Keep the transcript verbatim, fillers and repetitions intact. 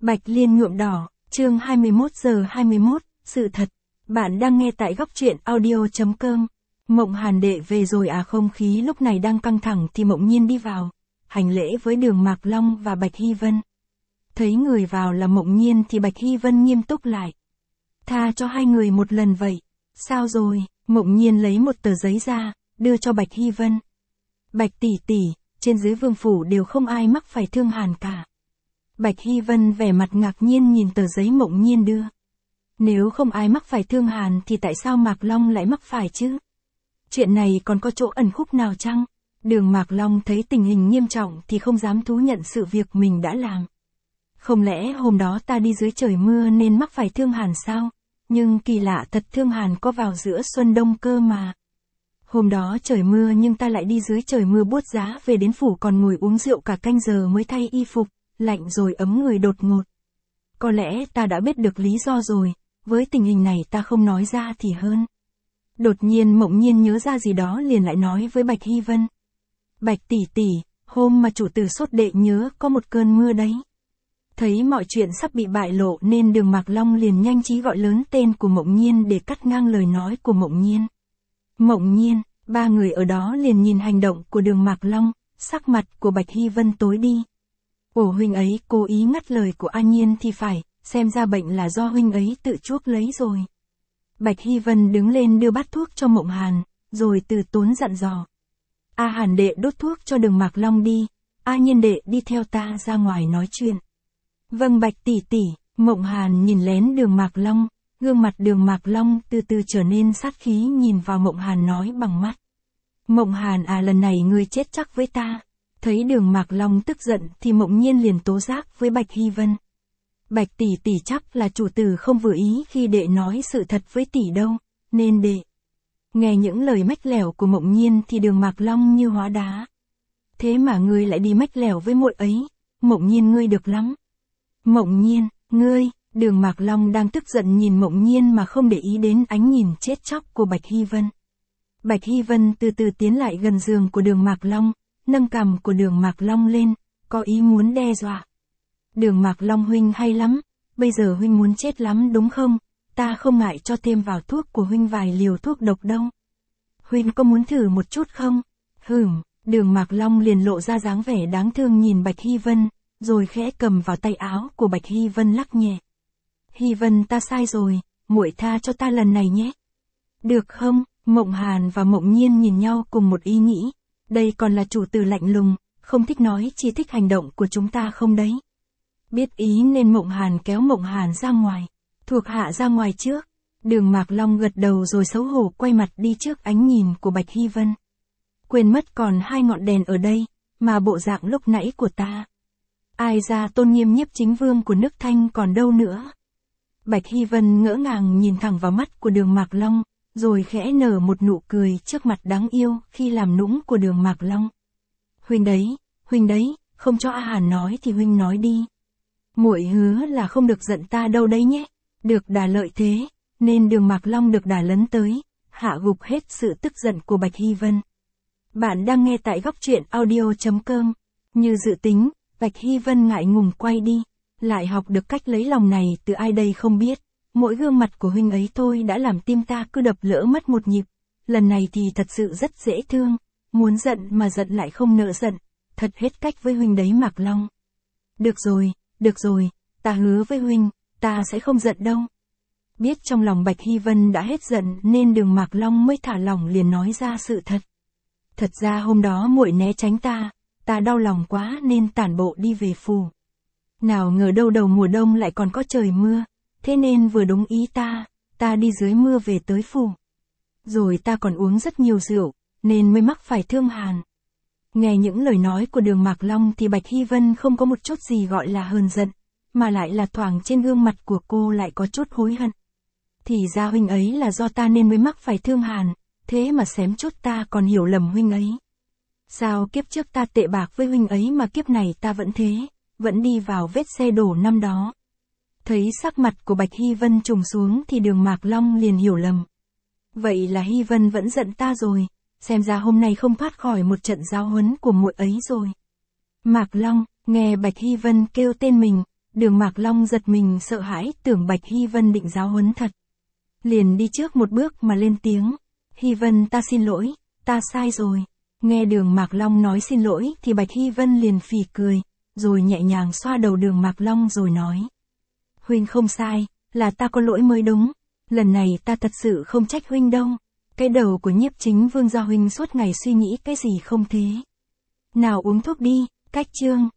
Bạch Liên nhuộm đỏ, chương hai mươi mốt giờ hai mươi mốt, sự thật. Bạn đang nghe tại góc truyện audio.com. Mộng Hàn đệ về rồi à? Không khí lúc này đang căng thẳng thì Mộng Nhiên đi vào, hành lễ với Đường Mạc Long và Bạch Hy Vân. Thấy người vào là Mộng Nhiên thì Bạch Hy Vân nghiêm túc lại. Tha cho hai người một lần vậy. Sao rồi? Mộng Nhiên lấy một tờ giấy ra, đưa cho Bạch Hy Vân. Bạch tỷ tỷ, trên dưới vương phủ đều không ai mắc phải thương hàn cả. Bạch Hy Vân vẻ mặt ngạc nhiên nhìn tờ giấy Mộng Nhiên đưa. Nếu không ai mắc phải thương hàn thì tại sao Mạc Long lại mắc phải chứ? Chuyện này còn có chỗ ẩn khúc nào chăng? Đường Mạc Long thấy tình hình nghiêm trọng thì không dám thú nhận sự việc mình đã làm. Không lẽ hôm đó ta đi dưới trời mưa nên mắc phải thương hàn sao? Nhưng kỳ lạ thật, thương hàn có vào giữa xuân đông cơ mà. Hôm đó trời mưa nhưng ta lại đi dưới trời mưa buốt giá, về đến phủ còn ngồi uống rượu cả canh giờ mới thay y phục, lạnh rồi ấm người đột ngột. Có lẽ ta đã biết được lý do rồi, với tình hình này ta không nói ra thì hơn. Đột nhiên Mộng Nhiên nhớ ra gì đó liền lại nói với Bạch Hy Vân. Bạch tỷ tỷ, hôm mà chủ tử sốt đệ nhớ có một cơn mưa đấy. Thấy mọi chuyện sắp bị bại lộ nên Đường Mạc Long liền nhanh trí gọi lớn tên của Mộng Nhiên để cắt ngang lời nói của Mộng Nhiên. Mộng Nhiên, ba người ở đó liền nhìn hành động của Đường Mạc Long, sắc mặt của Bạch Hy Vân tối đi. Ồ, huynh ấy cố ý ngắt lời của A Nhiên thì phải, xem ra bệnh là do huynh ấy tự chuốc lấy rồi. Bạch Hy Vân đứng lên đưa bát thuốc cho Mộng Hàn, rồi từ tốn dặn dò. A Hàn đệ đốt thuốc cho Đường Mạc Long đi, A Nhiên đệ đi theo ta ra ngoài nói chuyện. Vâng Bạch tỷ tỷ. Mộng Hàn nhìn lén Đường Mạc Long, gương mặt Đường Mạc Long từ từ trở nên sát khí, nhìn vào Mộng Hàn nói bằng mắt. Mộng Hàn à, lần này ngươi chết chắc với ta. Thấy Đường Mạc Long tức giận thì Mộng Nhiên liền tố giác với Bạch Hy Vân. Bạch tỷ tỷ, chắc là chủ tử không vừa ý khi đệ nói sự thật với tỷ đâu, nên đệ. Nghe những lời mách lẻo của Mộng Nhiên thì Đường Mạc Long như hóa đá. Thế mà ngươi lại đi mách lẻo với muội ấy, Mộng Nhiên ngươi được lắm. Mộng Nhiên, ngươi, Đường Mạc Long đang tức giận nhìn Mộng Nhiên mà không để ý đến ánh nhìn chết chóc của Bạch Hy Vân. Bạch Hy Vân từ từ tiến lại gần giường của Đường Mạc Long, nâng cằm của Đường Mạc Long lên, có ý muốn đe dọa. Đường Mạc Long huynh hay lắm, bây giờ huynh muốn chết lắm đúng không? Ta không ngại cho thêm vào thuốc của huynh vài liều thuốc độc đâu. Huynh có muốn thử một chút không? Hửm, Đường Mạc Long liền lộ ra dáng vẻ đáng thương nhìn Bạch Hy Vân, rồi khẽ cầm vào tay áo của Bạch Hy Vân lắc nhẹ. Hy Vân, ta sai rồi, muội tha cho ta lần này nhé. Được không? Mộng Hàn và Mộng Nhiên nhìn nhau cùng một ý nghĩ. Đây còn là chủ tử lạnh lùng, không thích nói chỉ thích hành động của chúng ta không đấy. Biết ý nên Mộng Hàn kéo Mộng Hàn ra ngoài, thuộc hạ ra ngoài trước. Đường Mạc Long gật đầu rồi xấu hổ quay mặt đi trước ánh nhìn của Bạch Hy Vân. Quên mất còn hai ngọn đèn ở đây, mà bộ dạng lúc nãy của ta. Ai ra tôn nghiêm nhiếp chính vương của nước Thanh còn đâu nữa. Bạch Hy Vân ngỡ ngàng nhìn thẳng vào mắt của Đường Mạc Long, rồi khẽ nở một nụ cười trước mặt đáng yêu khi làm nũng của Đường Mạc Long. Huynh đấy, huynh đấy, không cho A Hàn nói thì huynh nói đi. Muội hứa là không được giận ta đâu đấy nhé. Được đà lợi thế, nên Đường Mạc Long được đà lấn tới, hạ gục hết sự tức giận của Bạch Hy Vân. Bạn đang nghe tại góc truyện audio.com. Như dự tính, Bạch Hy Vân ngại ngùng quay đi, lại học được cách lấy lòng này từ ai đây không biết. Mỗi gương mặt của huynh ấy thôi đã làm tim ta cứ đập lỡ mất một nhịp. Lần này thì thật sự rất dễ thương, muốn giận mà giận lại không nỡ giận, thật hết cách với huynh đấy Mạc Long. Được rồi, được rồi, ta hứa với huynh, ta sẽ không giận đâu. Biết trong lòng Bạch Hy Vân đã hết giận nên Đường Mạc Long mới thả lỏng liền nói ra sự thật. Thật ra hôm đó muội né tránh ta, ta đau lòng quá nên tản bộ đi về phủ. Nào ngờ đâu đầu mùa đông lại còn có trời mưa, thế nên vừa đúng ý ta, ta đi dưới mưa về tới phủ. Rồi ta còn uống rất nhiều rượu, nên mới mắc phải thương hàn. Nghe những lời nói của Đường Mạc Long thì Bạch Hy Vân không có một chút gì gọi là hờn giận, mà lại là thoảng trên gương mặt của cô lại có chút hối hận. Thì ra huynh ấy là do ta nên mới mắc phải thương hàn, thế mà xém chút ta còn hiểu lầm huynh ấy. Sao kiếp trước ta tệ bạc với huynh ấy mà kiếp này ta vẫn thế, vẫn đi vào vết xe đổ năm đó. Thấy sắc mặt của Bạch Hy Vân trùng xuống thì Đường Mạc Long liền hiểu lầm. Vậy là Hy Vân vẫn giận ta rồi, xem ra hôm nay không thoát khỏi một trận giáo huấn của muội ấy rồi. Mạc Long, nghe Bạch Hy Vân kêu tên mình, Đường Mạc Long giật mình sợ hãi, tưởng Bạch Hy Vân định giáo huấn thật. Liền đi trước một bước mà lên tiếng. Hy Vân, ta xin lỗi, ta sai rồi. Nghe Đường Mạc Long nói xin lỗi thì Bạch Hy Vân liền phì cười, rồi nhẹ nhàng xoa đầu Đường Mạc Long rồi nói. Huynh không sai, là ta có lỗi mới đúng. Lần này ta thật sự không trách huynh đâu. Cái đầu của Nhiếp Chính Vương gia huynh suốt ngày suy nghĩ cái gì không thế. Nào uống thuốc đi, cách chương.